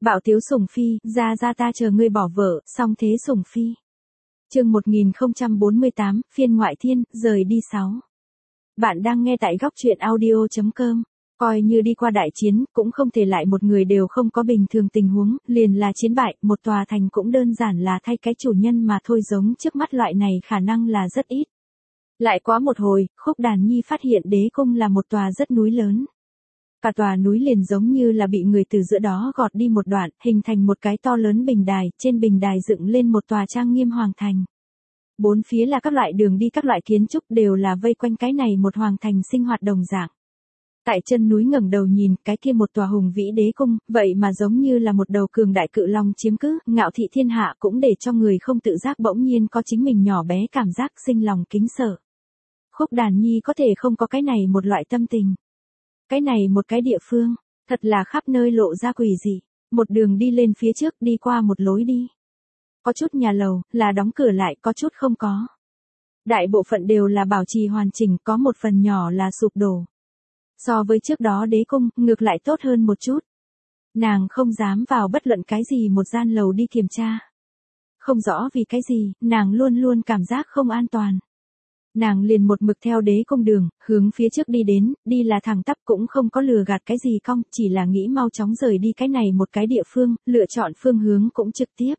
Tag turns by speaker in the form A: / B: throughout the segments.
A: Bạo tiếu sủng phi, ra ta chờ ngươi bỏ vợ, xong thế sủng phi. Chương 1048, phiên ngoại thiên, rời đi 6. Bạn đang nghe tại góc truyện audio.com. Coi như đi qua đại chiến, cũng không thể lại một người đều không có bình thường tình huống, liền là chiến bại, một tòa thành cũng đơn giản là thay cái chủ nhân mà thôi, giống trước mắt loại này khả năng là rất ít. Lại quá một hồi, Khúc Đàn Nhi phát hiện đế cung là một tòa rất núi lớn. Cả tòa núi liền giống như là bị người từ giữa đó gọt đi một đoạn, hình thành một cái to lớn bình đài, trên bình đài dựng lên một tòa trang nghiêm hoàng thành. Bốn phía là các loại đường đi, các loại kiến trúc đều là vây quanh cái này một hoàng thành sinh hoạt đồng dạng. Tại chân núi ngẩng đầu nhìn, cái kia một tòa hùng vĩ đế cung, vậy mà giống như là một đầu cường đại cự long chiếm cứ, ngạo thị thiên hạ, cũng để cho người không tự giác bỗng nhiên có chính mình nhỏ bé cảm giác sinh lòng kính sợ. Khúc Đàn Nhi có thể không có cái này một loại tâm tình. Cái này một cái địa phương, thật là khắp nơi lộ ra quỷ dị, một đường đi lên phía trước, đi qua một lối đi. Có chút nhà lầu, là đóng cửa lại, có chút không có. Đại bộ phận đều là bảo trì hoàn chỉnh, có một phần nhỏ là sụp đổ. So với trước đó đế cung, ngược lại tốt hơn một chút. Nàng không dám vào bất luận cái gì một gian lầu đi kiểm tra. Không rõ vì cái gì, nàng luôn luôn cảm giác không an toàn. Nàng liền một mực theo đế cung đường, hướng phía trước đi đến, đi là thẳng tắp, cũng không có lừa gạt cái gì cong, chỉ là nghĩ mau chóng rời đi cái này một cái địa phương, lựa chọn phương hướng cũng trực tiếp.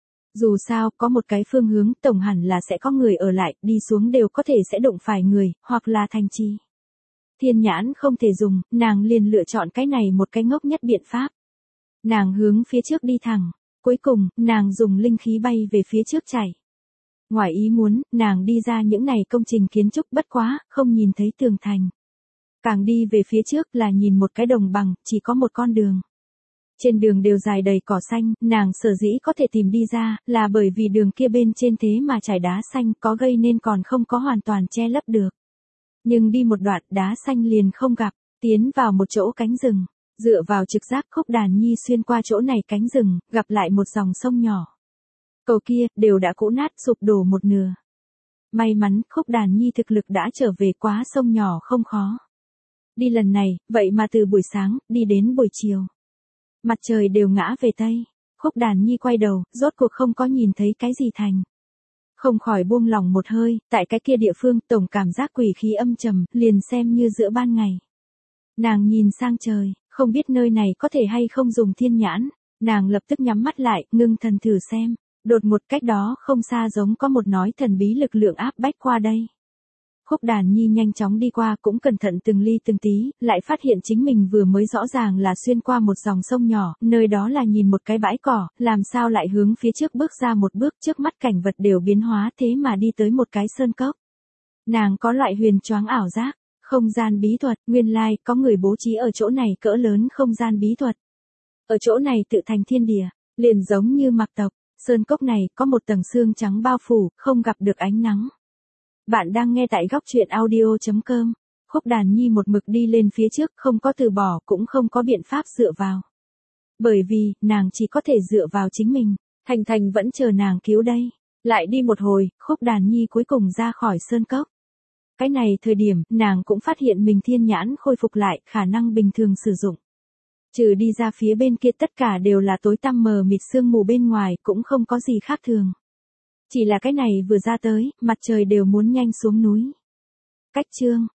A: Dù sao, có một cái phương hướng, tổng hẳn là sẽ có người ở lại, đi xuống đều có thể sẽ đụng phải người, hoặc là thành trì. Thiên nhãn không thể dùng, nàng liền lựa chọn cái này một cái ngốc nhất biện pháp. Nàng hướng phía trước đi thẳng, cuối cùng, nàng dùng linh khí bay về phía trước chạy. Ngoài ý muốn, nàng đi ra những này công trình kiến trúc, bất quá, không nhìn thấy tường thành. Càng đi về phía trước là nhìn một cái đồng bằng, chỉ có một con đường. Trên đường đều dài đầy cỏ xanh, nàng sở dĩ có thể tìm đi ra, là bởi vì đường kia bên trên thế mà trải đá xanh, có gây nên còn không có hoàn toàn che lấp được. Nhưng đi một đoạn, đá xanh liền không gặp, tiến vào một chỗ cánh rừng. Dựa vào trực giác, Khúc Đàn Nhi xuyên qua chỗ này cánh rừng, gặp lại một dòng sông nhỏ. Cầu kia, đều đã cũ nát, sụp đổ một nửa. May mắn, Khúc Đàn Nhi thực lực đã trở về, quá sông nhỏ không khó. Đi lần này, vậy mà từ buổi sáng, đi đến buổi chiều. Mặt trời đều ngã về Tây. Khúc Đàn Nhi quay đầu, rốt cuộc không có nhìn thấy cái gì thành. Không khỏi buông lòng một hơi, tại cái kia địa phương, tổng cảm giác quỷ khí âm trầm, liền xem như giữa ban ngày. Nàng nhìn sang trời, không biết nơi này có thể hay không dùng thiên nhãn. Nàng lập tức nhắm mắt lại, ngưng thần thử xem. Đột một cách đó không xa giống có một nói thần bí lực lượng áp bách qua đây. Khúc Đàn Nhi nhanh chóng đi qua, cũng cẩn thận từng ly từng tí, lại phát hiện chính mình vừa mới rõ ràng là xuyên qua một dòng sông nhỏ, nơi đó là nhìn một cái bãi cỏ, làm sao lại hướng phía trước bước ra một bước, trước mắt cảnh vật đều biến hóa, thế mà đi tới một cái sơn cốc. Nàng có loại huyền choáng ảo giác, không gian bí thuật, nguyên lai, có người bố trí ở chỗ này cỡ lớn không gian bí thuật. Ở chỗ này tự thành thiên địa, liền giống như Mạc tộc. Sơn cốc này có một tầng sương trắng bao phủ, không gặp được ánh nắng. Bạn đang nghe tại góc truyện audio.com. Khúc Đàn Nhi một mực đi lên phía trước, không có từ bỏ, cũng không có biện pháp dựa vào. Bởi vì, nàng chỉ có thể dựa vào chính mình. Thành Thành vẫn chờ nàng cứu đây. Lại đi một hồi, Khúc Đàn Nhi cuối cùng ra khỏi sơn cốc. Cái này thời điểm, nàng cũng phát hiện mình thiên nhãn khôi phục lại, khả năng bình thường sử dụng. Trừ đi ra phía bên kia tất cả đều là tối tăm mờ mịt, sương mù bên ngoài cũng không có gì khác thường. Chỉ là cái này vừa ra tới, mặt trời đều muốn nhanh xuống núi. Cách chương